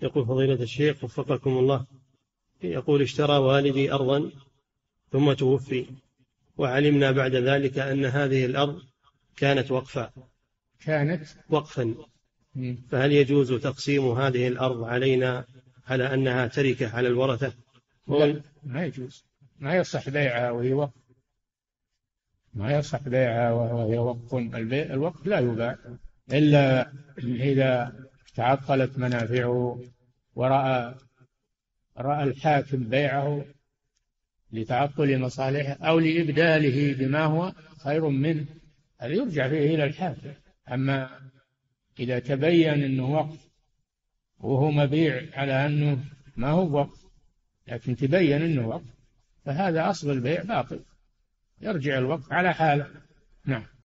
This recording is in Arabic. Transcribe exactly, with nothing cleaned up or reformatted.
يقول فضيلة الشيخ وفقكم الله، يقول اشترى والدي أرضا ثم توفي، وعلمنا بعد ذلك أن هذه الأرض كانت وقفا كانت وقفا مم. فهل يجوز تقسيم هذه الأرض علينا على أنها تركة على الورثة؟ لا، ما يجوز، ما يصح بيعها وهي وقف، ما يصح بيعها وهي وقف. البيع الوقف لا يباع إلا إذا تعطلت منافعه ورأى رأى الحاكم بيعه لتعطل مصالحه أو لإبداله بما هو خير منه، هذا يرجع فيه إلى الحاكم. أما إذا تبين أنه وقف وهو مبيع على أنه ما هو وقف لكن تبين أنه وقف، فهذا أصل البيع باطل، يرجع الوقف على حاله. نعم.